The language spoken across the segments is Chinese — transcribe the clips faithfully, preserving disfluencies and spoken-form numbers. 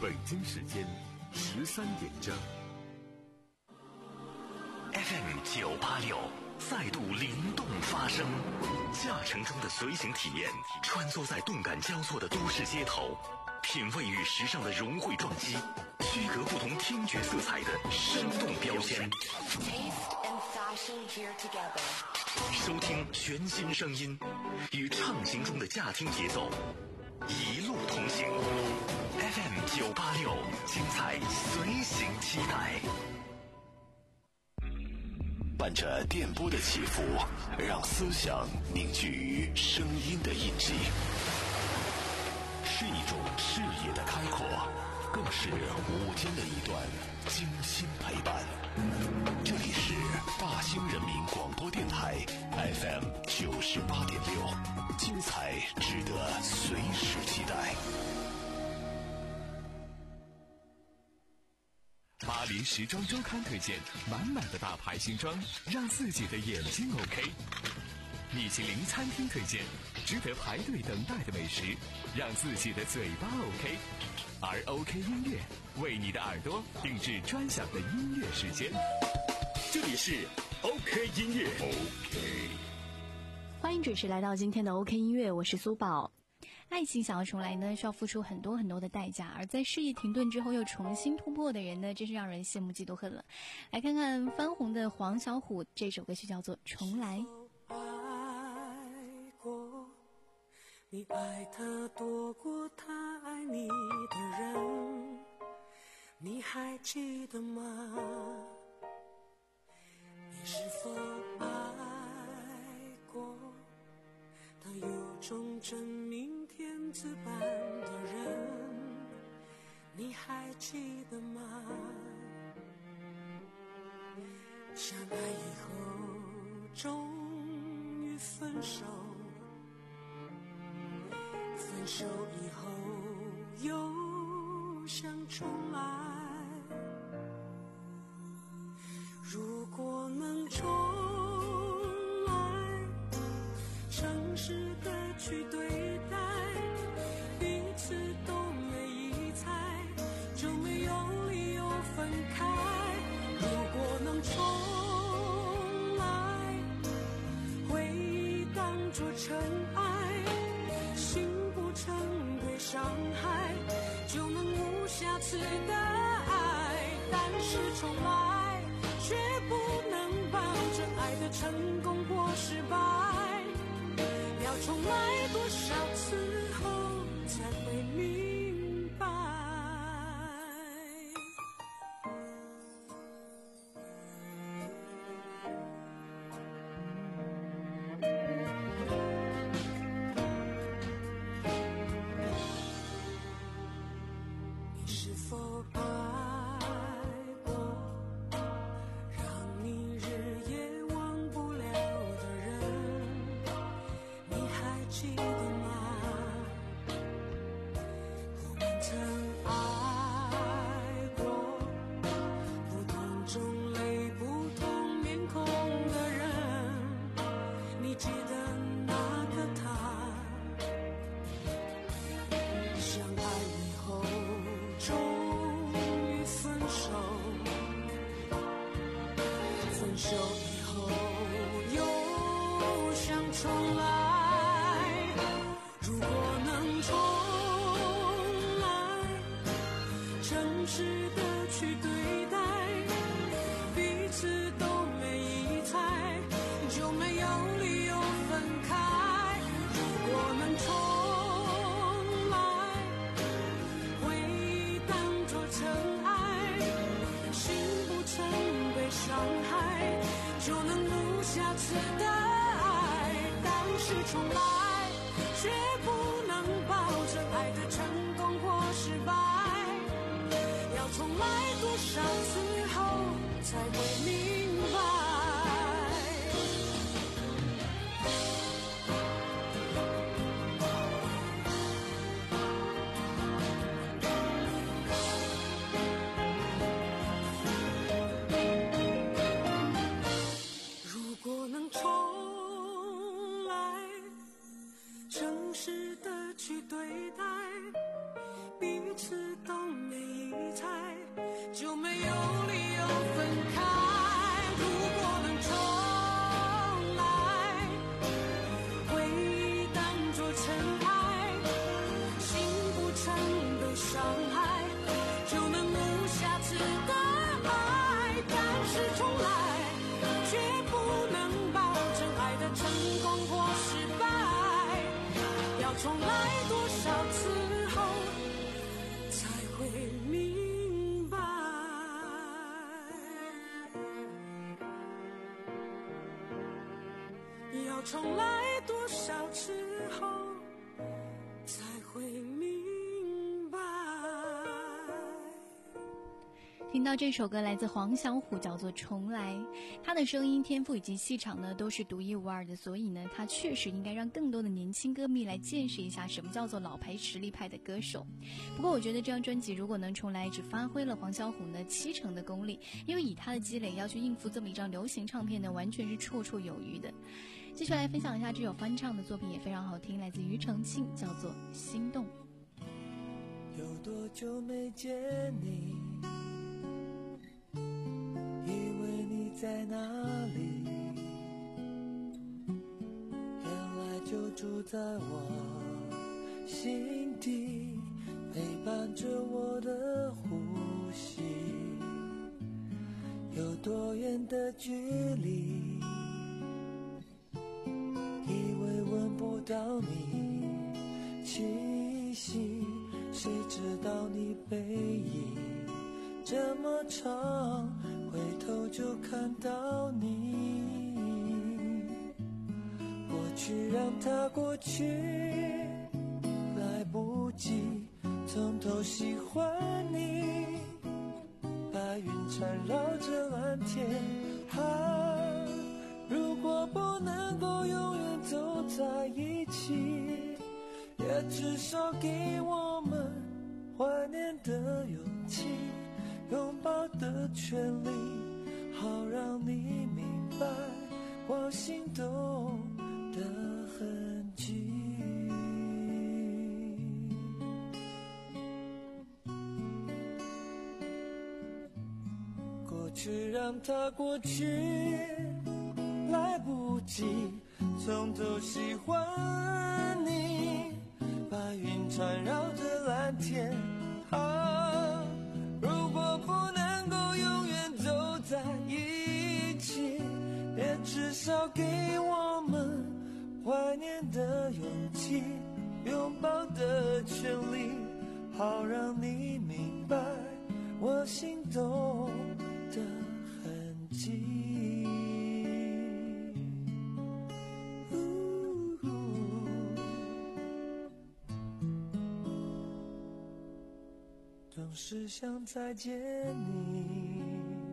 北京时间十三点整。 F M 九八六再度灵动发声，驾乘中的随行体验，穿梭在动感交错的都市街头，品味与时尚的融汇撞击，区隔不同听觉色彩的生动标签。收听全新声音，与畅行中的驾听节奏，一路同行。F M 九八六，精彩随行期待。 伴着电波的起伏，让思想凝聚于声音的印记，是一种视野的开阔，更是午间的一段精心陪伴。这里是大兴人民广播电台 F M 九十八点六，精彩值得随时期待。 巴黎时装周刊推荐满满的大牌新装，让自己的眼睛 OK。米其林餐厅推荐值得排队等待的美食，让自己的嘴巴 OK。而 OK 音乐为你的耳朵定制专享的音乐时间，这里是 OK 音乐。 OK， 欢迎准时来到今天的 OK 音乐，我是苏宝。爱情想要重来呢，需要付出很多很多的代价，而在事业停顿之后又重新突破的人呢，真是让人羡慕嫉妒恨了。来看看翻红的黄小琥，这首歌曲叫做《重来》。 爱过，你爱他多过他爱你的人，你还记得吗？你是否爱过他有种真命天子般的人，你还记得吗？相爱以后终于分手，分手以后又想重来，如果能重来，诚实的去对待，彼此都没疑猜，就没有理由分开。如果能重来，回忆当作尘埃，心不成对伤害，就能无瑕疵的爱。但是重来却不能保证爱的成功或失败，要重来多少次后才会明白。你是否爱过让你日夜忘不了的人，你还记得吗？我们曾爱过不同种类不同面孔的人，你记得那个他？相爱以后终于分手，分手以后又想重来，如果能重来，诚实的去对待，彼此都没疑猜，就没有理由分开。如果能重来，回忆当作尘埃，心不曾被伤害，就能无瑕疵的爱。但是重来却不能保证爱的成功或失败，要重来多少次后才会明白。如果能重来，诚实的去对待，彼此都没就没有理由分开。如果能重来，回忆当作尘埃，心不曾被伤害，就能无瑕疵的爱。但是重来，却不能保证爱的成功或失败。要重来多少次后才会明白？要重来多少次后才会明白？ 听到这首歌来自黄小琥，叫做《重来》。他的声音天赋以及气场呢都是独一无二的，所以呢他确实应该让更多的年轻歌迷来见识一下什么叫做老牌实力派的歌手。不过我觉得这张专辑如果能重来，只发挥了黄小琥呢七成的功力，因为以他的积累要去应付这么一张流行唱片呢，完全是绰绰有余的。继续来分享一下这首翻唱的作品，也非常好听，来自庾澄庆，叫做《心动》。 有多久没见你，以为你在哪里，原来就住在我心底，陪伴着我的呼吸。有多远的距离，以为闻不到你气息，谁知道你背影这么长，回头就看到你。过去让它过去，来不及从头喜欢你。白云缠绕着蓝天，啊，如果不能够永远走在一起，也至少给我们怀念的勇气，拥抱的权利，好让你明白我心动的痕迹。过去让它过去，来不及从头喜欢你。白云缠绕着蓝天，啊，如果不能够永远走在一起，也至少给我们怀念的勇气，拥抱的权利，好让你明白我心动的痕迹。总是想再见你，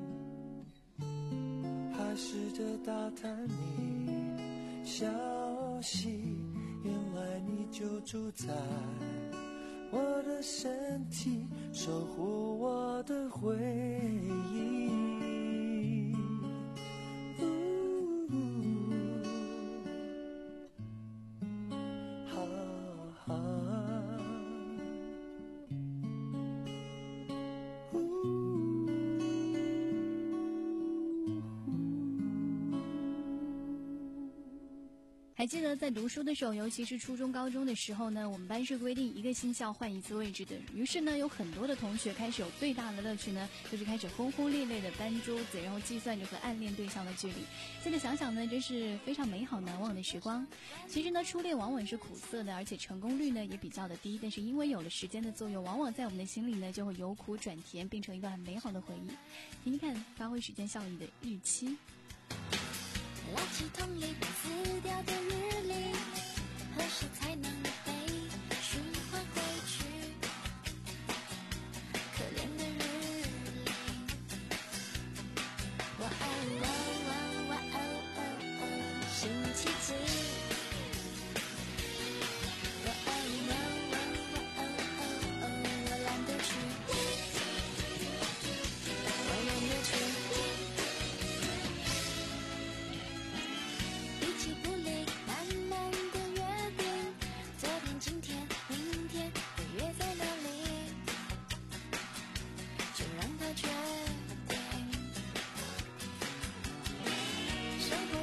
还试着打探你消息，原来你就住在我的身体，守护我的回忆。 还记得在读书的时候，尤其是初中高中的时候呢，我们班是规定一个新校换一次位置的。于是呢，有很多的同学开始有最大的乐趣呢，就是开始轰轰烈烈的搬桌子，然后计算着和暗恋对象的距离。现在想想呢，真是非常美好难忘的时光。其实呢，初恋往往是苦涩的，而且成功率呢也比较的低，但是因为有了时间的作用，往往在我们的心里呢就会由苦转甜，变成一段很美好的回忆。听听看发挥时间效应的日期。 拉起桶里被撕掉的日历，何时才能被循环回去？可怜的日历，哇哦哇哦哇哦哦哦，星期几？哇哦哇哦哇哦哦哦，我懒得去，我懒得去。不离慢慢的约定，最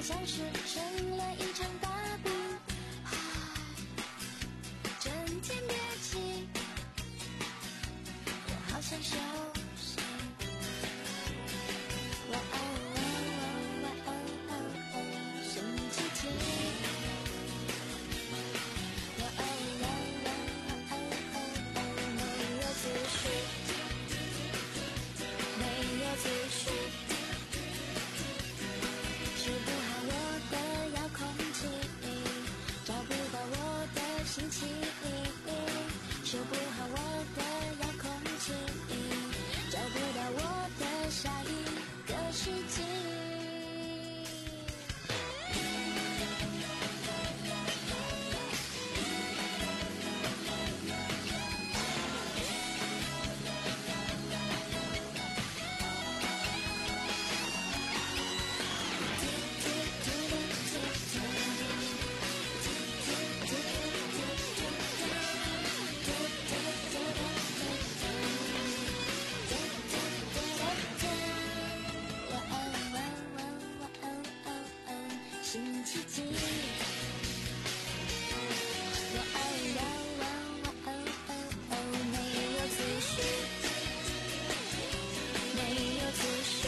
像是生了一场大病，整天憋气，我好想休息。哇哦哇哦哇哦哦，星期几？哇哦哇哦哇哦哦，没有思绪，没有思绪。治不好我的遥控器，找不到我的心情，修不好我的遥控器，找不到我的下一个世纪。星期几？哇哦哇哇哇哦哦哦，没有思绪，没有思绪，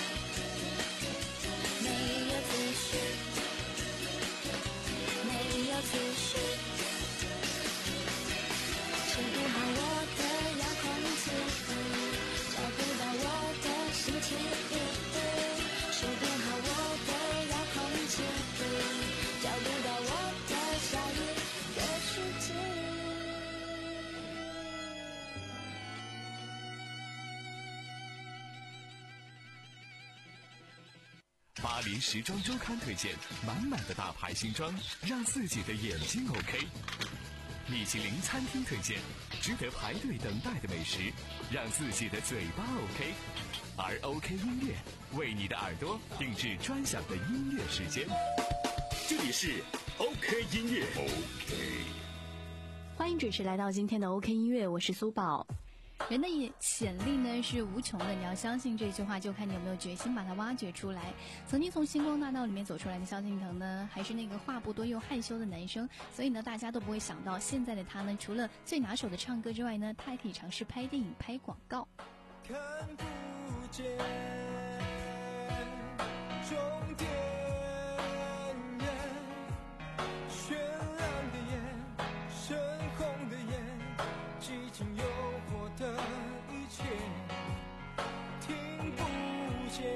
没有思绪，没有思绪，治不好我的遥控器，找不到我的心情，修不好我的遥控器，找不到我的下一个世纪。 巴黎时装周刊推荐满满的大牌新装，让自己的眼睛 OK。米其林餐厅推荐值得排队等待的美食，让自己的嘴巴 OK。而 OK 音乐为你的耳朵定制专享的音乐时间。 这里是 OK 音乐 OK。 欢迎准时来到今天的 OK 音乐，我是苏宝。人的潜力呢是无穷的，你要相信这句话，就看你有没有决心把它挖掘出来。曾经从星光大道里面走出来的萧敬腾呢，还是那个话不多又害羞的男生，所以呢，大家都不会想到现在的他呢，除了最拿手的唱歌之外呢，他还可以尝试拍电影、拍广告。 看不见终点眼，绚烂的眼，深红的眼，激情诱惑的一切，听不见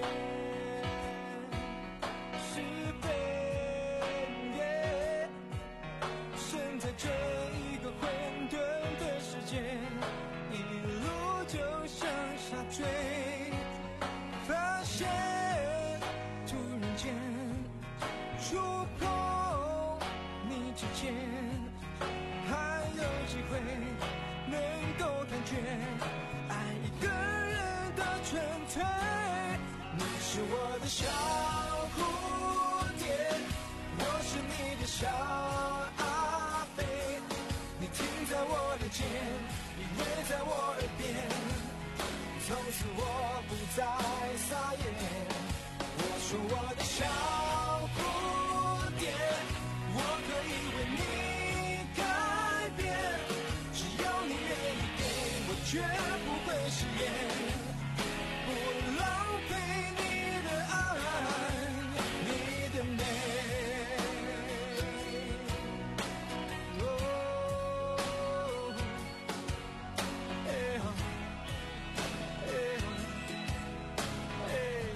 是非耶，身在这一个混沌的世界，一路就像沙坠，发现突然间触碰你指尖，还有机会能够感觉爱一个人的纯粹。你是我的小蝴蝶，我是你的小阿飞，你停在我的肩，依偎在我耳边，从此我不再撒野。我说我的小蝴蝶，我可以为你改变，只要你愿意给我，绝不会食言，不浪费你的爱，你的美。哦，哎呀，哎呀，哎。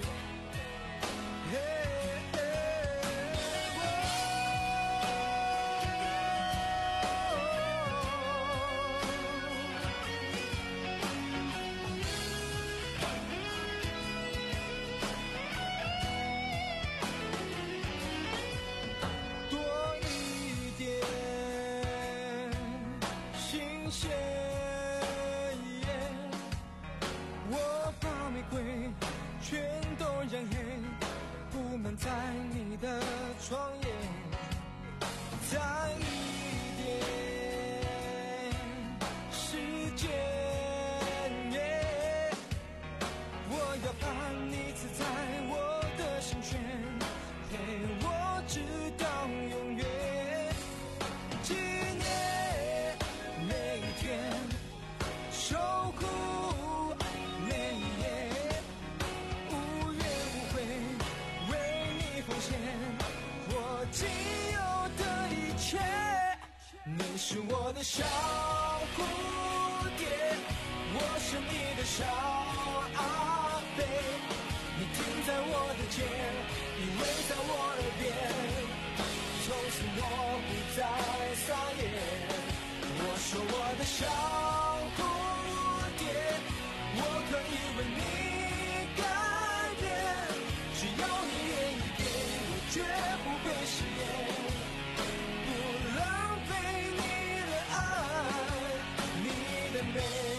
小阿飞，你停在我的肩，依偎在我耳边，从此我不再撒野。我说我的小蝴蝶，我可以为你改变，只要你愿意给我，绝不会食言，不浪费你的爱，你的美。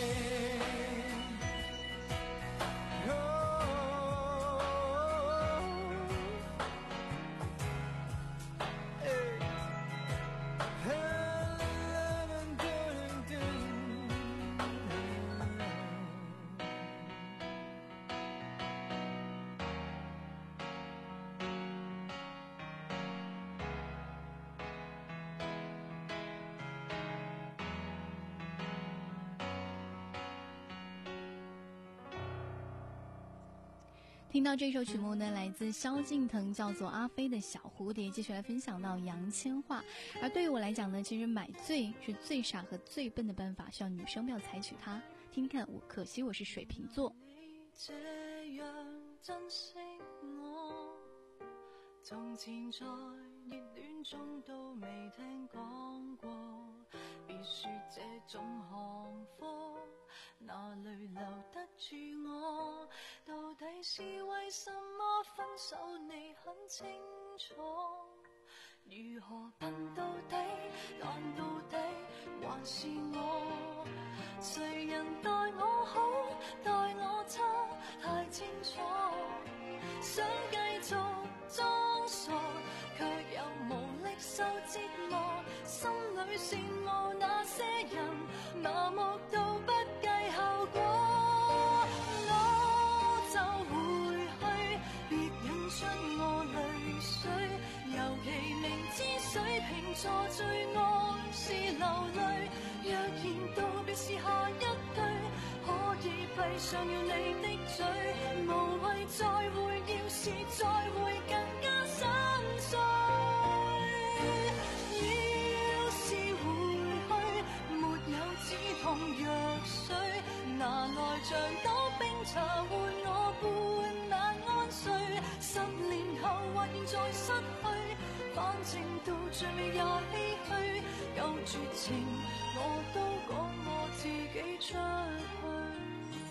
听到这首曲目呢，来自萧敬腾，叫做阿飞的小蝴蝶。继续来分享到杨千嬅。而对于我来讲呢，其实买醉是最傻和最笨的办法，希望女生不要采取它。听听看，我可惜我是水瓶座。 这样珍惜我，從前在熱戀中都未聽講過，別說這種行貨哪裏留得住我，到底是為什麼分手你很清楚，如何笨到底，懶到底，還是我，誰人待我好，待我差，太清楚，想繼續裝傻，卻又無力受折磨，心裏羨慕那些人，麻木到不計後果，我就回去，別引出我淚水，尤其明知水瓶座最愛是流淚，若然道別是下一句，可以閉上了你的嘴，無謂再會，要是再會更加心碎，要是回去沒有止痛藥水，拿來像朵冰茶換我半晚安睡，十年後或現在失去，反正到最尾也唏噓，有絕情我都趕我自己出去。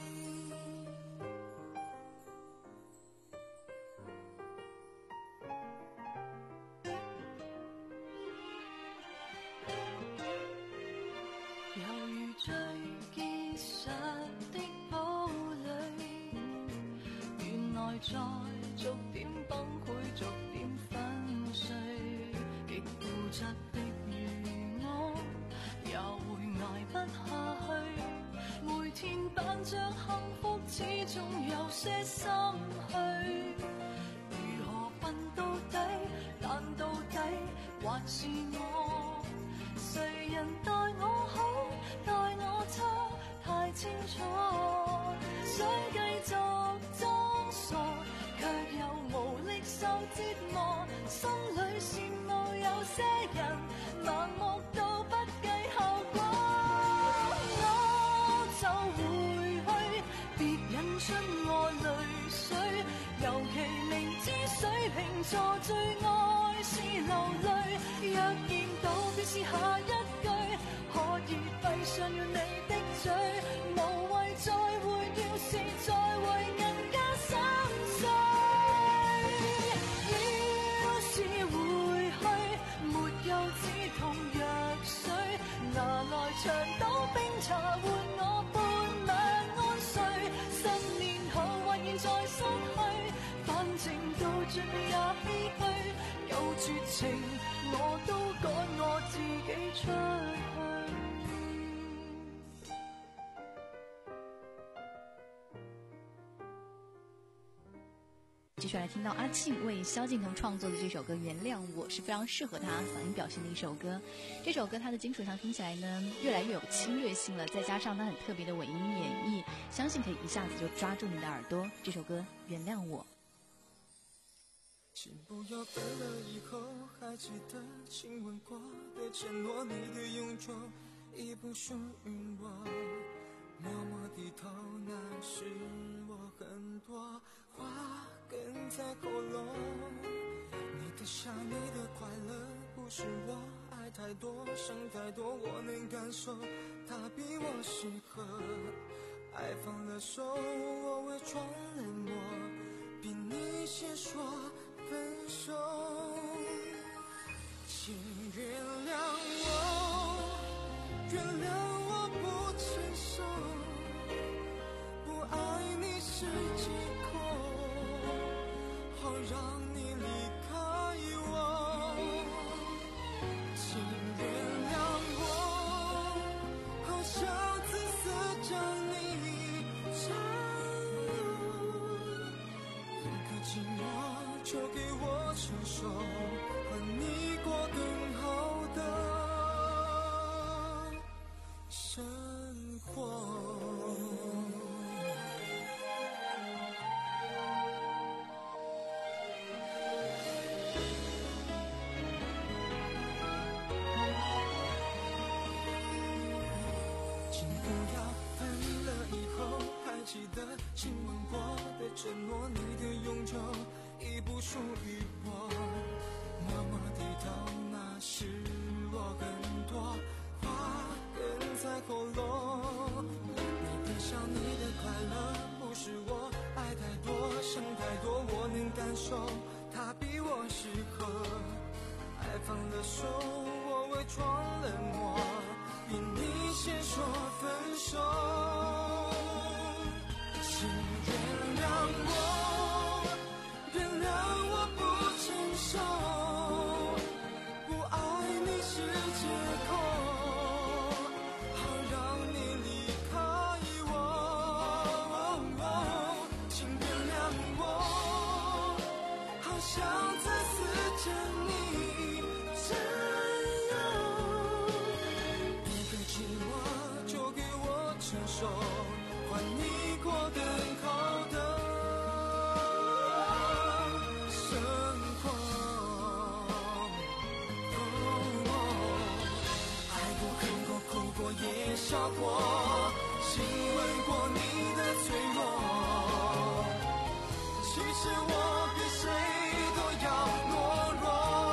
猶如最結實的堡壘，原來在逐點崩潰，逐點粉碎，極固執的如我，也會捱不下去，每天扮着幸福，始終有些心虛，如何笨到底，懶到底，還是我，誰人待我好，待我差，太清楚，想繼續裝傻，卻又無力受折磨，心裏羨慕有些人，盲目到不計後果，我就回去，別引出我淚水，尤其明知水瓶座最愛是流淚，若然道別是下一句，可以閉上了你的嘴，無謂再會，要是再會更加心碎，要是回去沒有止痛藥水，拿來長島冰茶換我半晚安睡，十年後或現在失去，反正到最尾也唏噓，有絕情我都趕我自己出去。 继续来听到阿庆为萧敬腾创作的这首歌《原谅我》，是非常适合他嗓音表现的一首歌。这首歌它的金属上听起来呢越来越有侵略性了，再加上它很特别的尾音演绎，相信可以一下子就抓住你的耳朵。这首歌《原谅我》。 请不要分了以后还记得亲吻过的承诺，你的永久已不属于我，默默低头，男在喉咙。你的笑，你的快乐，不是我爱太多，想太多，我能感受，他比我适合。爱放了手，我伪装冷漠，比你先说分手。请原谅我，原谅我不成熟，不爱你是借口，好让你离开我。请原谅我，好想自私将你占有，一个寂寞就给我承受，和你过更好的生活。请不要分了以后还记得亲吻过的承诺，你的永久已不属于我。默默低头，那是我更多话哽在喉咙。你的笑，你的快乐，不是我爱太多，想太多，我能感受，它比我适合。爱放了手，我伪装冷漠，比你先说分手。请原谅我，原谅我不成熟，不爱你是借口，好让你离开我。请原谅我，好想自私将你占有，一个寂寞就给我承受，换你过更好的生活。爱过恨过哭过也笑过，亲吻过你的脆弱，其实我比谁都要懦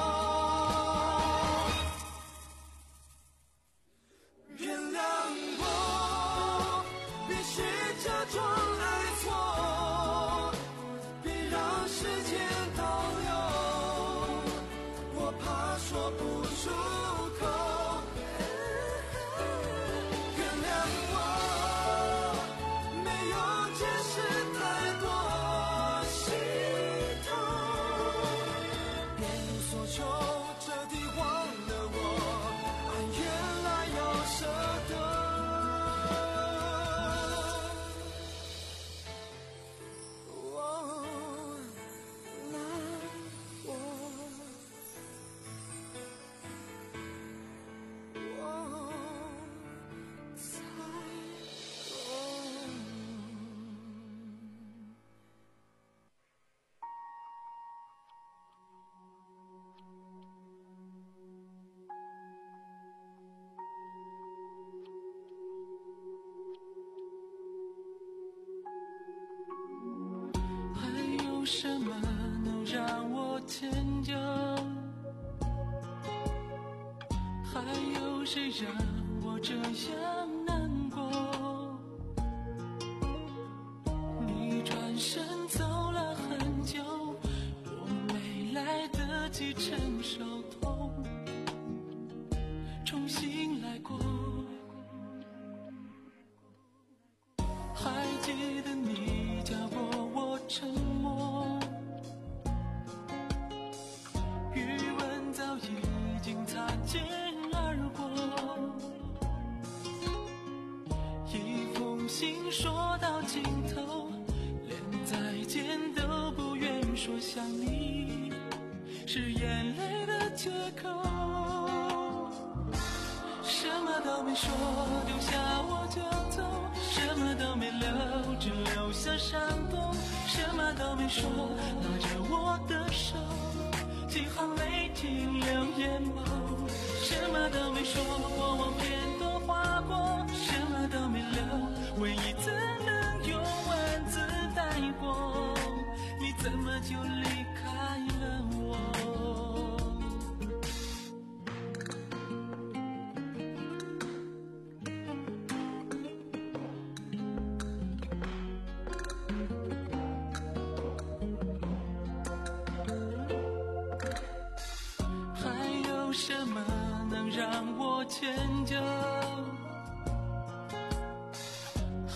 弱。原谅我，别去假装爱错，别让时间倒流，我怕说不出口。原谅我，没有解释太多心痛，别无所求，彻底忘了我，爱原来要舍得。我难过，我才懂。 还有什么能让我迁就？还有谁让我这样难过？你转身走了很久，我没来得及承受痛，重新来过。还记得你教过我沉默，余温早已经擦肩而过。一封信说到尽头，连再见都不愿说想你，是眼泪的借口。什么都没说，丢下我就走，什么都没留，只留下伤痛。什么都没说，拉着我的手，几行泪停留眼眸。什么都没说，过往片段划过，什么都没留，唯一怎能用文字带过？你怎么就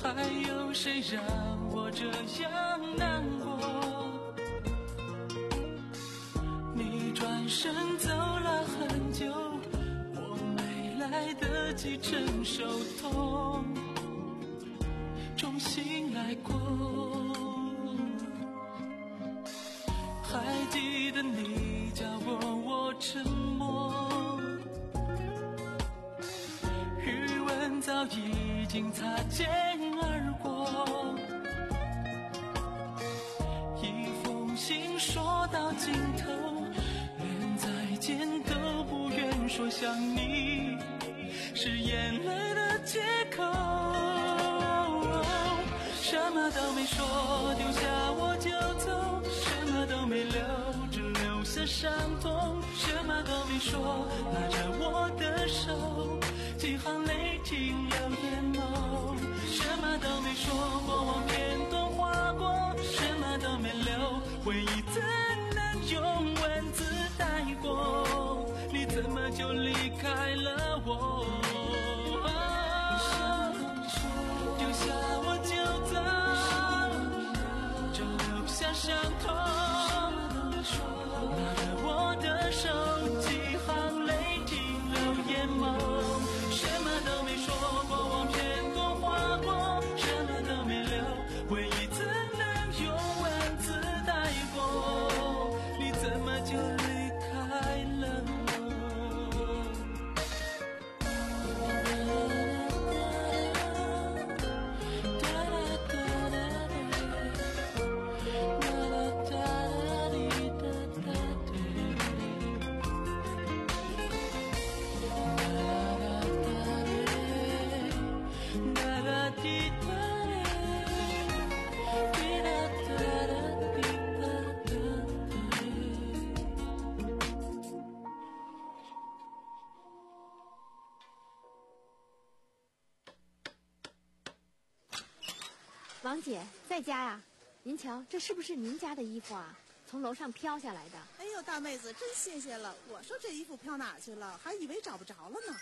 还有谁让我这样难过？你转身走了很久，我没来得及承受痛，重新来过。还记得你叫过我沉默，余温早已经擦肩而过，一封信说到尽头，连再见都不愿说，想你是眼泪的借口，什么都没说，丢下我就走，什么都没留，只留下伤痛，什么都没说，拿着我的手，几行泪停留眼眸，什么都没说，过往片段划过，什么都没留，回忆怎能用文字带过，你怎么就离开了我？丢下我就走，只留下伤痛，拿着我的手，几行泪停留眼眸，什么都没说，过往片段划过，什么都没留，回忆怎能用文字带过，你怎么就离开了我？ 王姐在家呀？您瞧，这是不是您家的衣服啊？从楼上飘下来的。 哎呦，大妹子，真谢谢了！我说这衣服飘哪去了，还以为找不着了呢。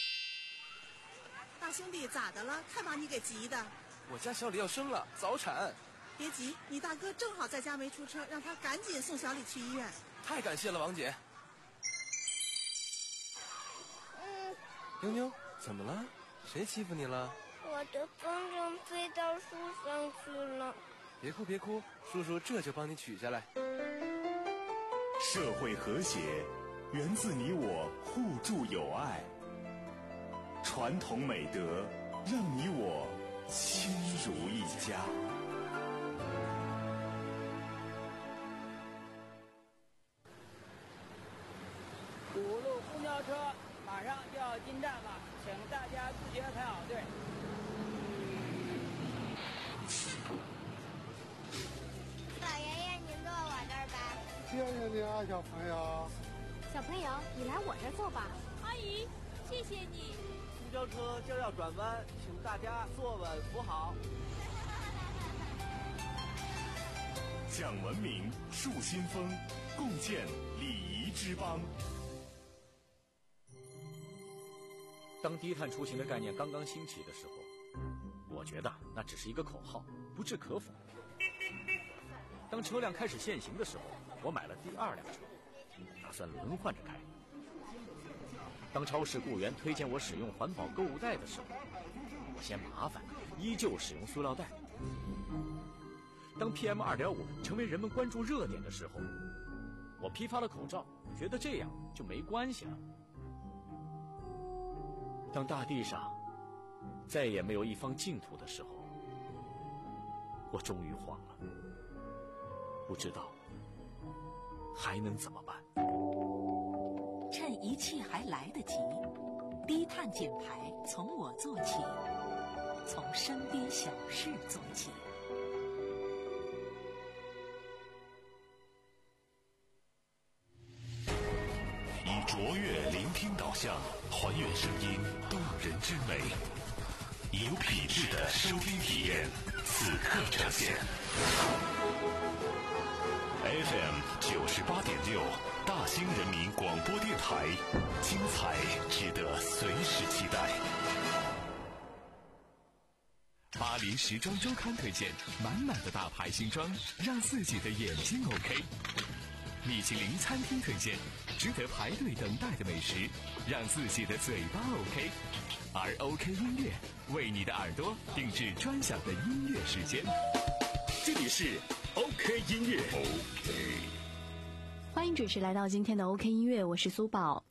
大兄弟，咋的了？太把你给急的。 我家小李要生了，早产。 别急，你大哥正好在家没出车，让他赶紧送小李去医院。 太感谢了，王姐。 嗯。 妞妞，怎么了？谁欺负你了？ 我的风筝飞到树上去了。 别哭别哭，叔叔这就帮你取下来。 社会和谐源自你我互助友爱，传统美德让你我亲如一家。 五路公交车马上就要进站了，请大家自觉排好队。 老爷爷，您坐我这儿吧。 谢谢你啊，小朋友。 小朋友，你来我这儿坐吧。 阿姨，谢谢你。 公交车就要转弯，请大家坐稳扶好。 讲文明，树新风，共建礼仪之邦。 当低碳出行的概念刚刚兴起的时候，我觉得那只是一个口号，不置可否。当车辆开始限行的时候，我买了第二辆车，打算轮换着开。当超市雇员推荐我使用环保购物袋的时候，我嫌麻烦，依旧使用塑料袋。当 P M 二点五 成为人们关注热点的时候，我批发了口罩，觉得这样就没关系了。当大地上再也没有一方净土的时候，我终于慌了，不知道还能怎么办。 趁一切还来得及，低碳减排从我做起，从身边小事做起。 以卓越聆听导向，还原声音动人之美，以有品质的收听体验，此刻呈现。F M 九十八点六，大兴人民广播电台，精彩值得随时期待。 巴黎时装周刊推荐满满的大牌新装，让自己的眼睛 OK。米其林餐厅推荐值得排队等待的美食，让自己的嘴巴 OK。而 OK 音乐为你的耳朵定制专享的音乐时间。这里是 OK 音乐 OK。 欢迎准时来到今天的 OK 音乐，我是苏宝。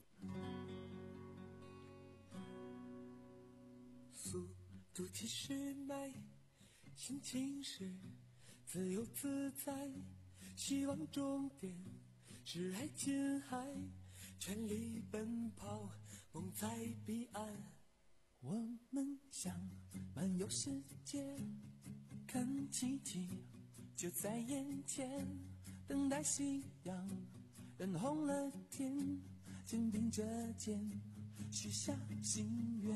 速度其实美，心情是自由自在，希望终点是爱琴海，全力奔跑，梦在彼岸。我们想漫游世界，看奇迹就在眼前，等待夕阳染红了天，肩并着肩许下心愿。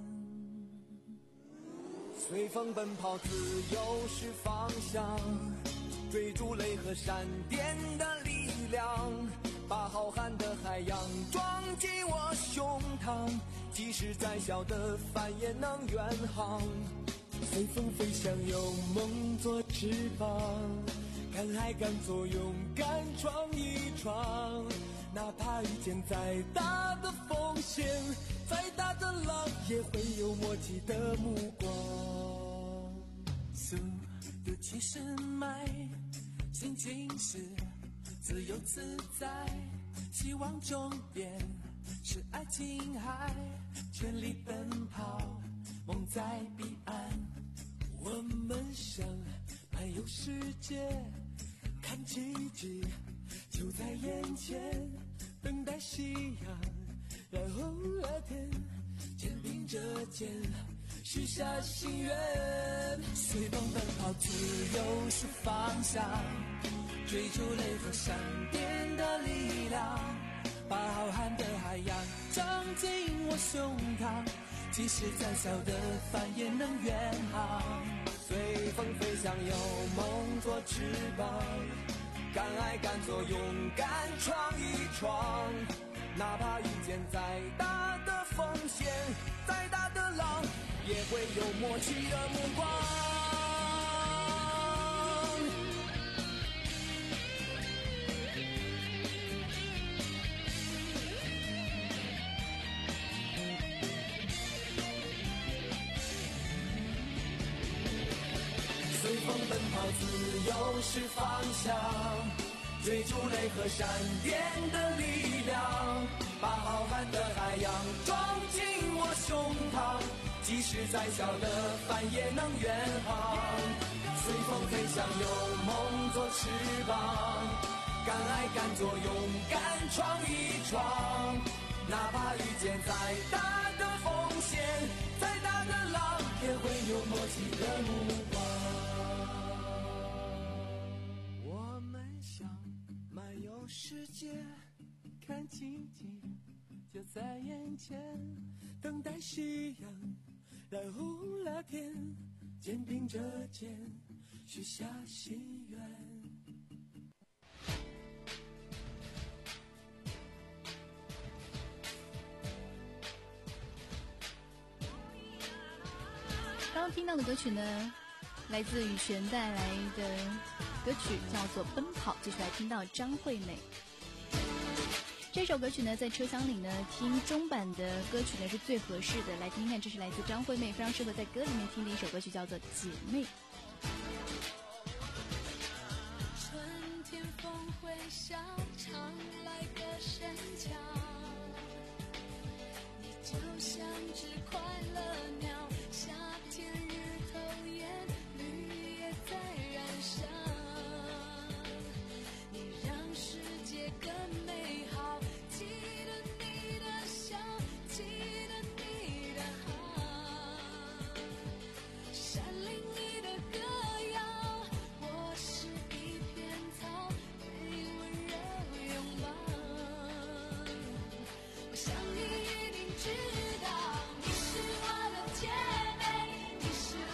随风奔跑，自由是方向，追逐雷和闪电的力量，把浩瀚的海洋装进我胸膛，即使再小的帆也能远航。随风飞翔，有梦做翅膀，敢爱敢做，勇敢闯一闯，哪怕遇见再大的风险，再大的浪也会有默契的目光。速度其实慢，心情是自由自在，希望终点是爱琴海，全力奔跑，梦在彼岸。我们想漫游世界，看奇迹就在眼前，等待夕阳染红了天，肩并着肩许下心愿。随风奔跑，自由是方向，追逐雷和闪电的力量，把浩瀚的海洋装进我胸膛，即使再小的帆也能远航。随风飞翔，有梦做翅膀，敢爱敢做，勇敢闯一闯，哪怕遇见再大的风险，再大的浪也会有默契的目光。随风奔跑，自由是方向，追逐雷和闪电的力量，把浩瀚的海洋装进我胸膛，即使再小的帆也能远航。随风飞翔，有梦做翅膀，敢爱敢做，勇敢闯一闯，哪怕遇见再大的风险，再大的浪也会有默契的目光。我们想漫游世界，看奇迹就在眼前，等待夕阳染红了天，肩并着肩许下心愿。 刚刚听到的歌曲呢，来自羽泉带来的歌曲叫做《奔跑》，继续来听到张惠妹。这首歌曲呢，在车厢里呢听中版的歌曲呢是最合适的。来听听看，这是来自张惠妹，非常适合在歌里面听的一首歌曲，叫做《姐妹》。 春天风会笑，常来个深桥，你就像只快乐鸟，夏天日头炎，绿叶在燃烧，你让世界更美好，记得你的笑，记得你的好，山林里的歌谣，我是一片草，被温柔拥抱，我想你一定知道，你是我的姐妹，你是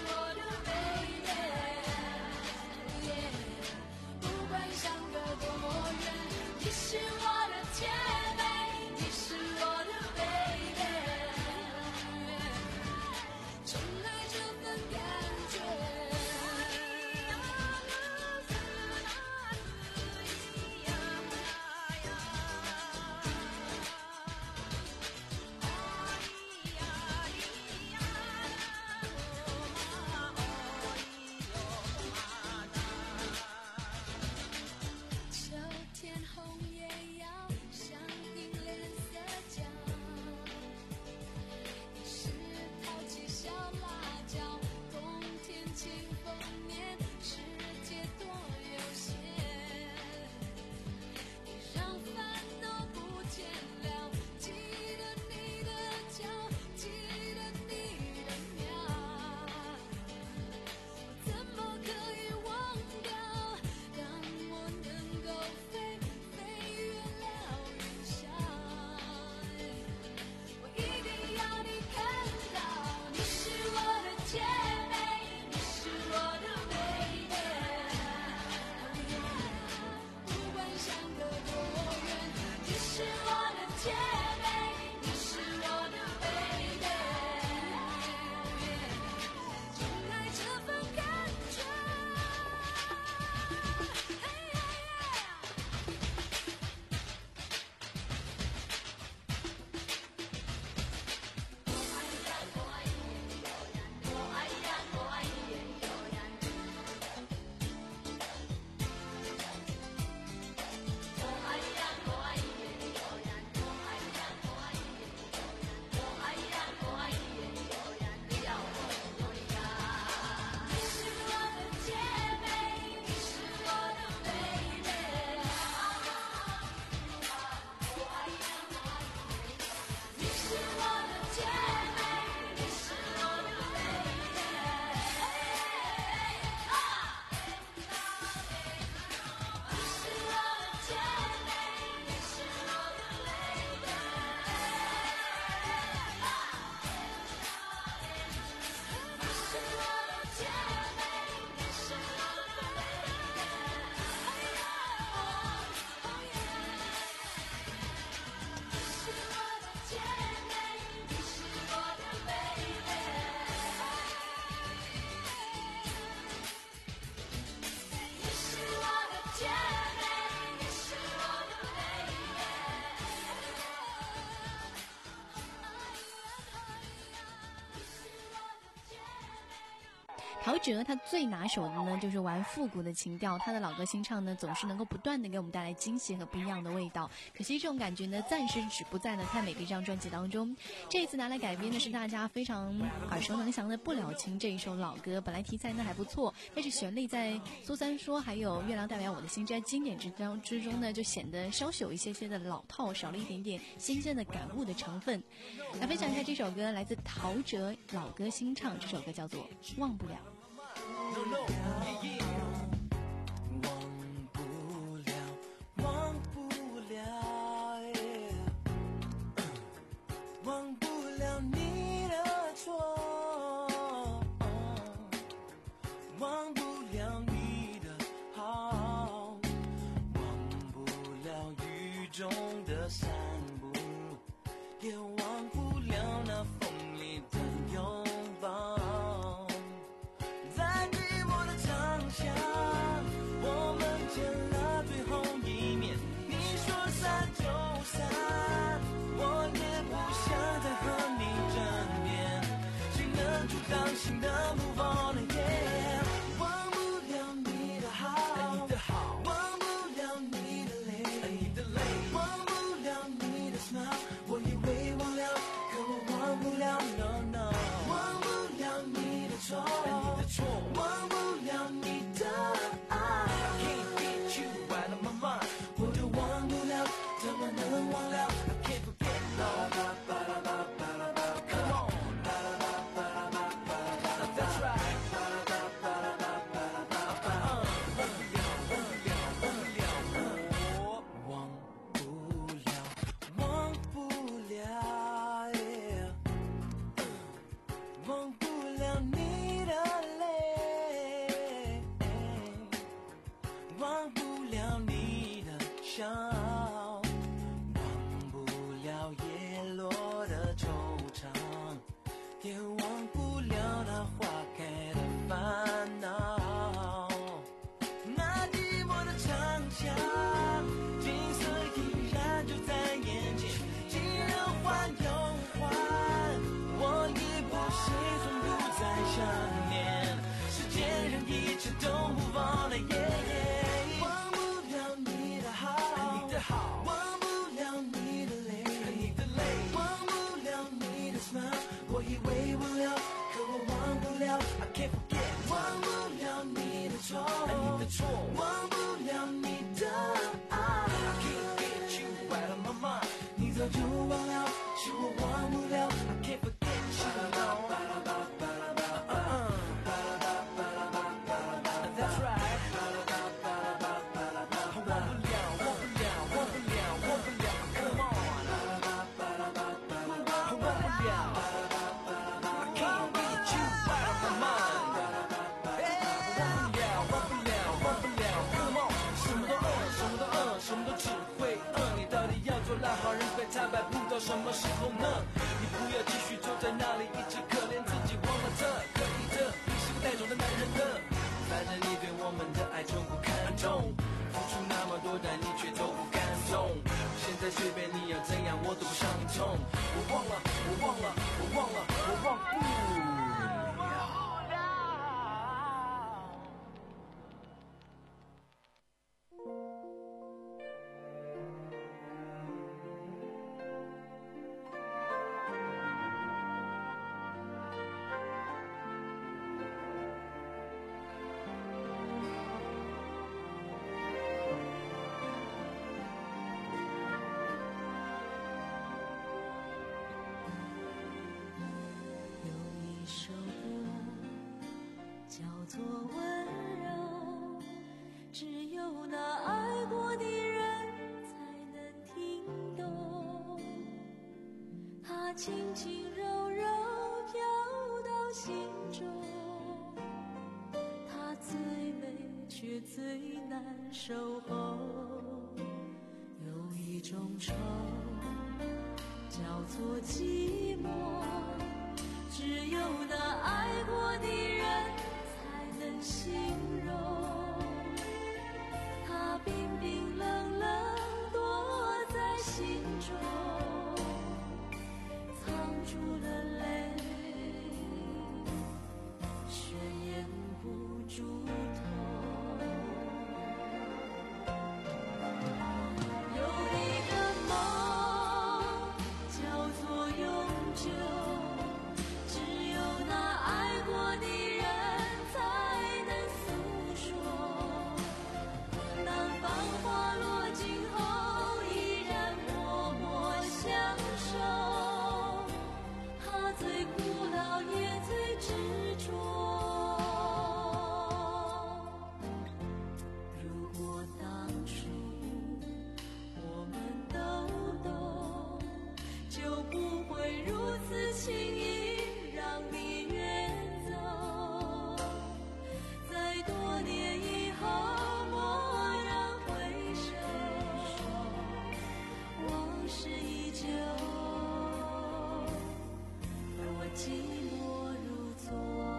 喆他最拿手的呢就是玩复古的情调，他的老歌新唱呢总是能够不断的给我们带来惊喜和不一样的味道。可惜这种感觉呢暂时止步在了太美的这张专辑当中。这一次拿来改编的是大家非常耳熟能详的《不了情》这一首老歌，本来题材呢还不错，但是旋律在苏三说还有月亮代表我的心这经典之中之中呢就显得稍许有一些些的老套，少了一点点新鲜的感悟的成分。来分享一下这首歌，来自陶喆老歌新唱，这首歌叫做《忘不了》。 忘不了，忘不了你的错，忘不了你的好，忘不了雨中的散步，也忘不了那风里的拥抱。在寂寞的长巷，我们见了最后一面，你说散就散，我也不想再和你争辩，谁能阻挡心的 move on again？ 忘不了你的好，忘不了你的泪，忘不了你的 smile， 我以为忘了，可我忘不了 no no， 忘不了你的错，忘不了你的爱 I can't get you out of my mind， 我都忘不了，怎么能忘了 I can't forget love， come on， that's right， 忘不了，忘不了，忘不了你的泪，忘不了你的笑，忘不了叶落的惆怅，也忘不了那花开的烦恼。那寂寞的长巷，景色依然就在眼前，既然换又换，我已不谁从不再想念，时间让一切都move on了yeah，忘不了你的好，忘不了你的泪，忘不了你的 smile， 我以为忘了，可我忘不了 I can't forget， 忘不了你的错，忘不了你的爱 I can't get you out of my mind， 你早就忘了，是我忘不了 I can't forget you that's right， 忘不了，忘不了，忘不了，忘不了 come on， 忘不了 I can't get you out of my mind， 忘不了，忘不了，忘不了 come on， 什么都饿，什么都饿，什么都只会饿，你到底要做烂好人被惨败，不到什么时候呢？你不要继续坐在那里一直可怜自己，忘了这可以的，你是个带种的男人的，反正你对我们的爱从不看重，付出那么多但你却都不感动，现在随便你要怎样我都不伤痛，我忘了，我忘了，我忘了，我忘不了。 做温柔，只有那爱过的人才能听懂，它轻轻柔柔飘到心中，它最美却最难守候，有一种愁叫做寂寞，只有那爱过的人能形容，它冰冰冷冷躲在心中，藏住了泪，宣言竹筒。有一个梦叫做永久，只有那爱过的人才能诉说。当繁华落尽后，依然默默相守。他最古老也最执着。如果当初我们都懂，就不会如此轻易让你远走。在多年以后蓦然回首，往事依旧，而我寂寞如昨。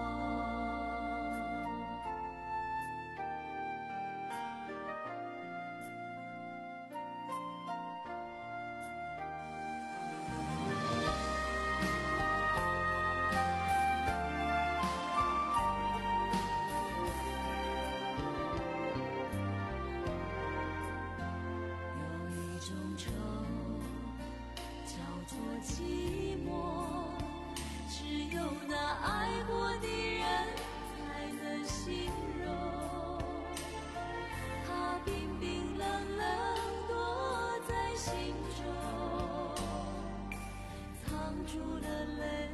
有一种愁叫做寂寞，只有那爱过的人才能形容。它冰冰冷冷躲在心中，藏住了泪，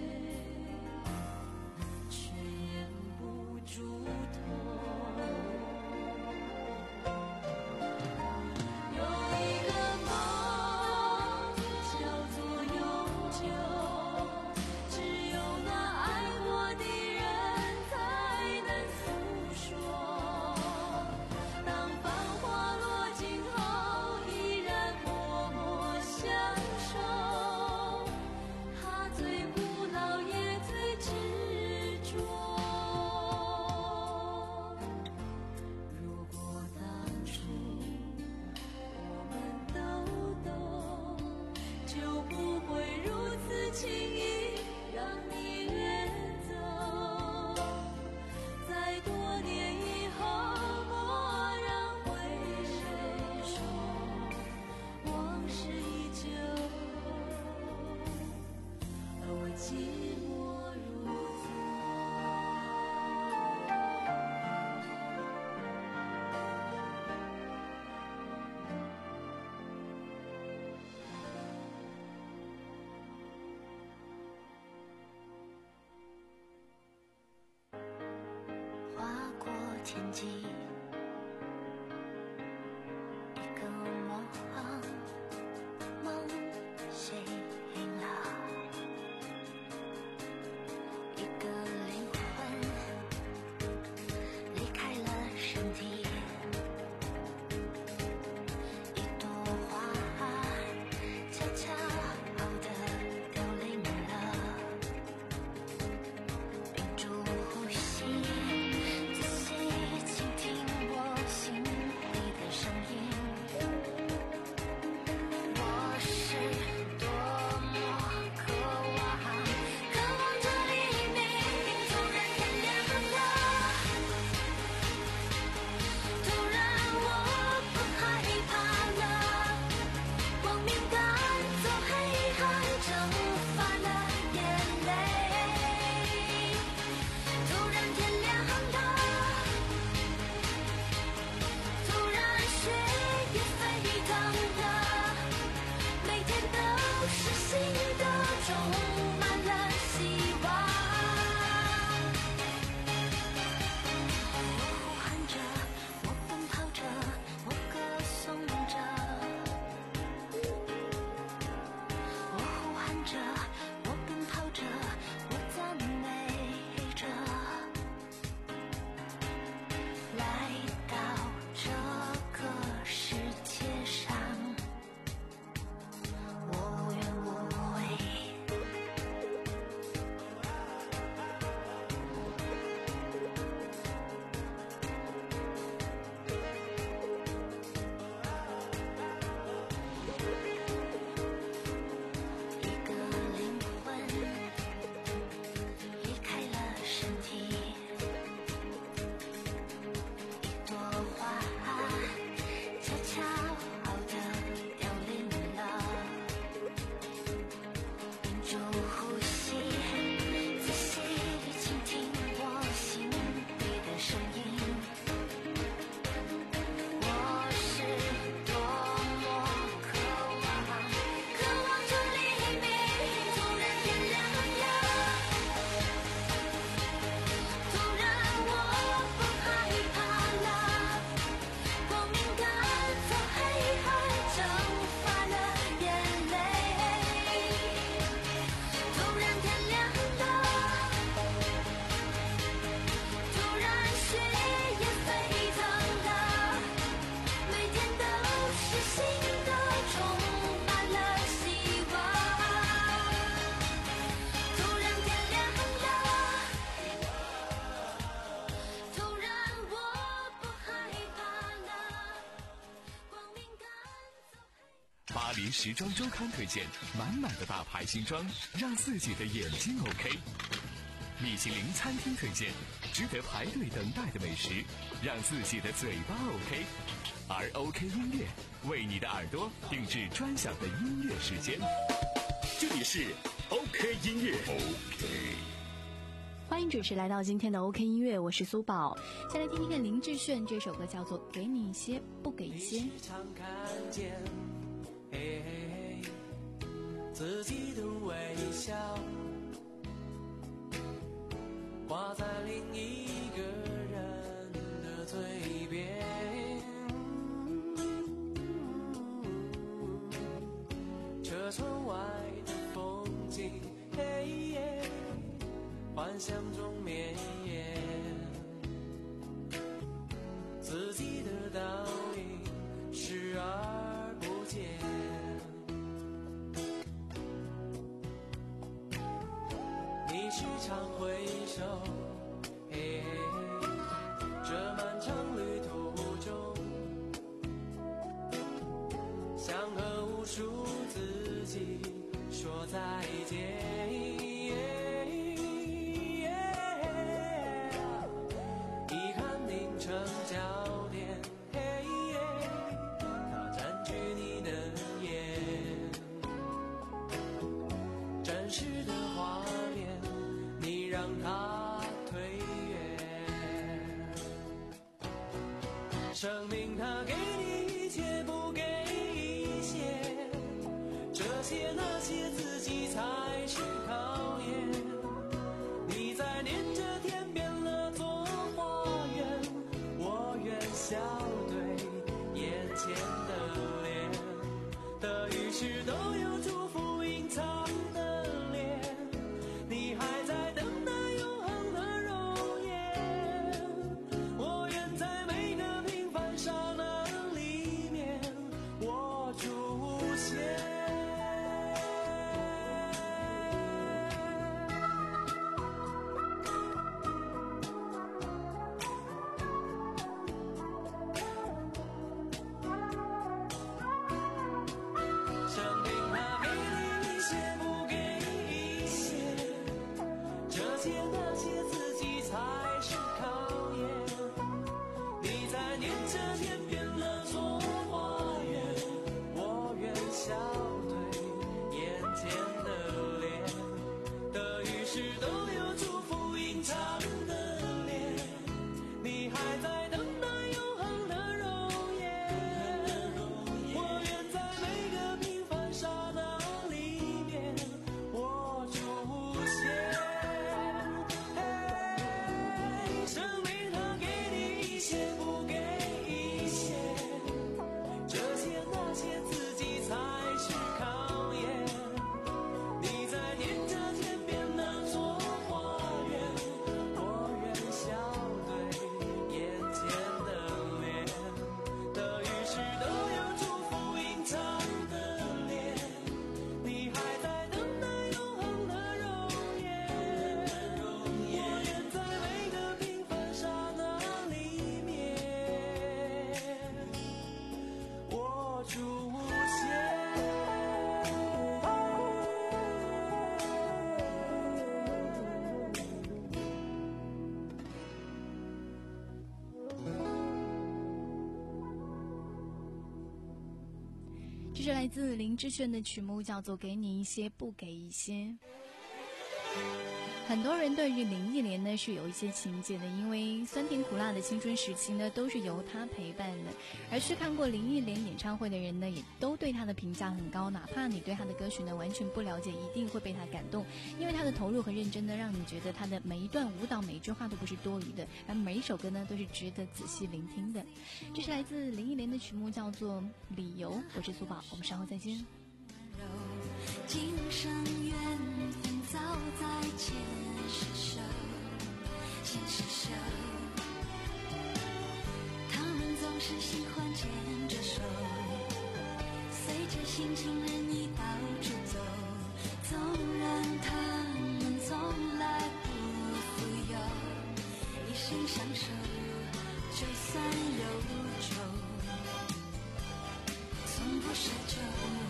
却掩不住痛。有一个梦叫做永久，只有那爱过的人才能诉说。当繁华落尽后，依然默默相守。他最古老也最执着。如果当初我们都懂，就不会如此轻易让你远走。在多年以后蓦然回首，往事依旧，而我寂寞如划过天际，一个梦，梦醒了，一个灵魂离开了身体，一朵花悄悄地凋零了，屏住呼吸，仔细倾听。 巴黎时装周刊推荐满满的大牌新装，让自己的眼睛 OK。米其林餐厅推荐值得排队等待的美食，让自己的嘴巴 OK。而 OK 音乐为你的耳朵定制专享的音乐时间。 这里是 OK 音乐 OK。 欢迎准时来到今天的 OK 音乐，我是苏宝。先来听听看林志炫这首歌，叫做《给你一些，不给一些》。 常看见，嘿嘿嘿，自己的微笑挂在另一个人的嘴边，车窗外的风景，嘿耶，幻想中绵延，自己的倒影视而不见，你时常回首，嘿嘿，这漫长旅途中，想和无数自己说再见。生命它给你一切，不给一些，这些那些自己才是考验。你在念着天变了做花园，我愿笑对眼前的脸，得与失都有祝福隐藏的脸，你还在等待永恒的容颜，我愿在每个刹那里面我出现。生命它给你一些，不给一些，这些那些自己才是考验。你在念着天边了座花园，我愿笑对眼前的脸，得与失都有祝福隐藏的脸，你还在等待永恒的容颜，我愿在每个平凡刹那里面我出现。生命它给你一些，不给一些，这些那些自己才是考验。你在念着天边那座花园，我愿笑对眼前的脸，得与失都有祝福隐藏的脸，你还在等待永恒的容颜，我愿在每个平凡刹那里面我出现。 这是来自林志炫的曲目，叫做《给你一些，不给一些》。很多人对于林忆莲呢是有一些情结的，因为酸甜苦辣的青春时期呢都是由她陪伴的，而去看过林忆莲演唱会的人呢也都对她的评价很高，哪怕你对她的歌曲呢完全不了解，一定会被她感动，因为她的投入和认真呢让你觉得她的每一段舞蹈每一句话都不是多余的，而每一首歌呢都是值得仔细聆听的。这是来自林忆莲的曲目，叫做《理由》。我是苏宝，我们稍后再见。 今生缘分早在前世修，前世修。他们总是喜欢牵着手，随着心情任意到处走，纵然他们从来不富有，一生相守，就算忧愁，从不奢求。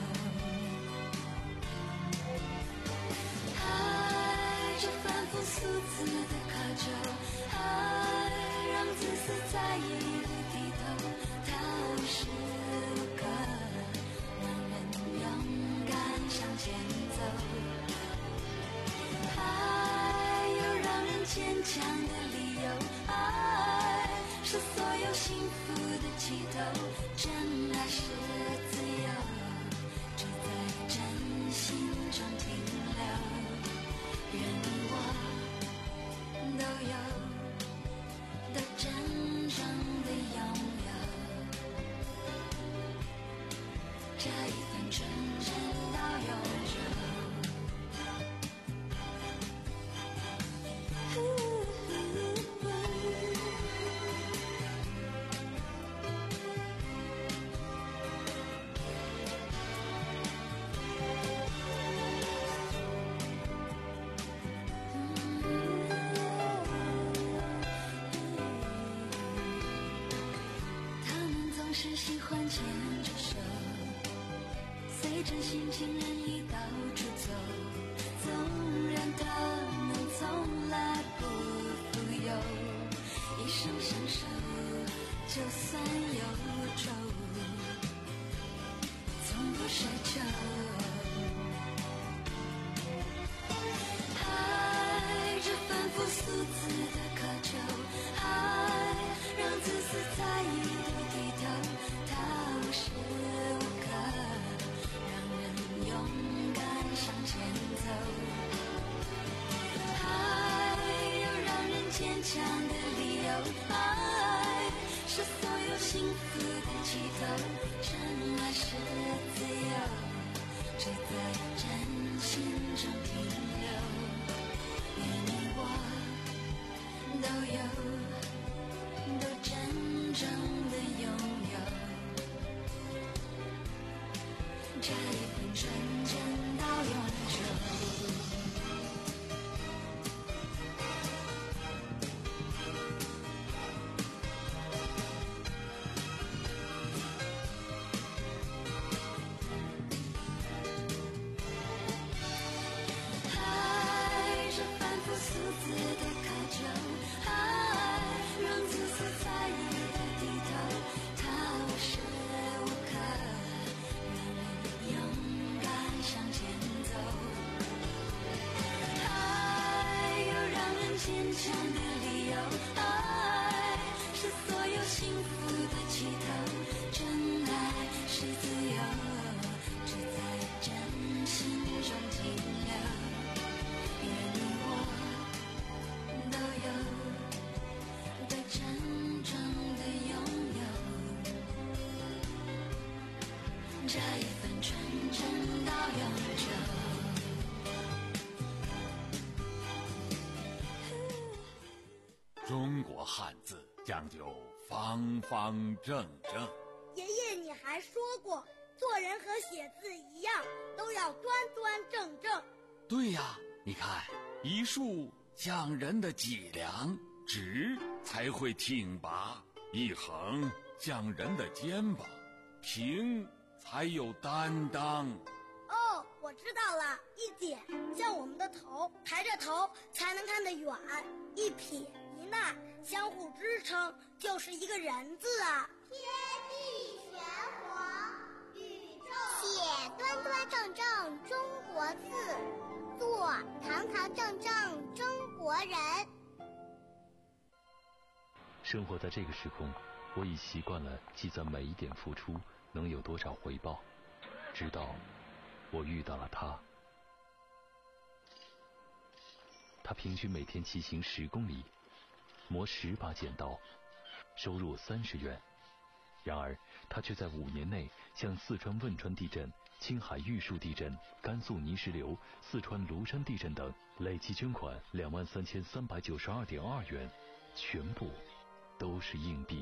爱这反复数字的渴求，爱让自私在意的低头，它无时无刻让人勇敢向前走。爱有让人坚强的理由，爱是所有幸福的起头，真爱是自由，只在真心中停留。愿你我都有，都真正的拥有这一份纯真到永久。是喜欢牵着手，随着心情任意到处走，纵然他们从来不富有，一生相守，就算忧愁，从不奢求。爱这反复数字的渴求，爱让自私在意的低头，它无时无刻让人勇敢向前走。爱有让人坚强的理由，爱是所有幸福的起头，真爱是自由，只在真心中停留。愿你我都有，都真正的拥有这一份纯真到永久。爱这反复数字的渴求，爱让自私在意的低头，它无时无刻让人勇敢向前走。爱有让人坚强的理由，爱是所有幸福的起头，真爱是自由，只在真心中停留。愿你我都有，都真正的拥有这一份纯真到永久。 中国汉字讲究方方正正。 爷爷，你还说过，做人和写字一样，都要端端正正。 对呀，你看，一竖讲人的脊梁，直才会挺拔；一横讲人的肩膀，平才有担当。 哦，我知道了，一点像我们的头，抬着头才能看得远；一撇一捺相互支撑，就是一个人字啊。 天地玄黄，宇宙写端端正正中国字，做堂堂正正中国人。 生活在这个时空，我已习惯了计算每一点付出能有多少回报，直到我遇到了他。他平均每天骑行十公里，磨十把剪刀，收入三十元。然而他却在五年内向四川汶川地震、青海玉树地震、甘肃泥石流、四川庐山地震等累计捐款两万三千三百九十二点二元，全部都是硬币。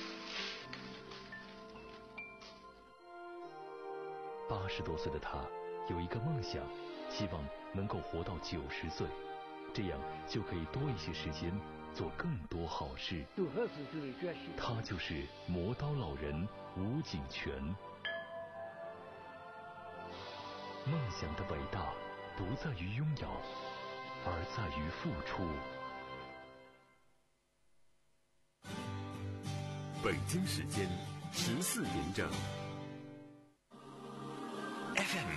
八十多岁的他有一个梦想，希望能够活到九十岁，这样就可以多一些时间做更多好事。他就是磨刀老人吴景全。 梦想的伟大不在于拥有，而在于付出。 北京时间十四点整。 F M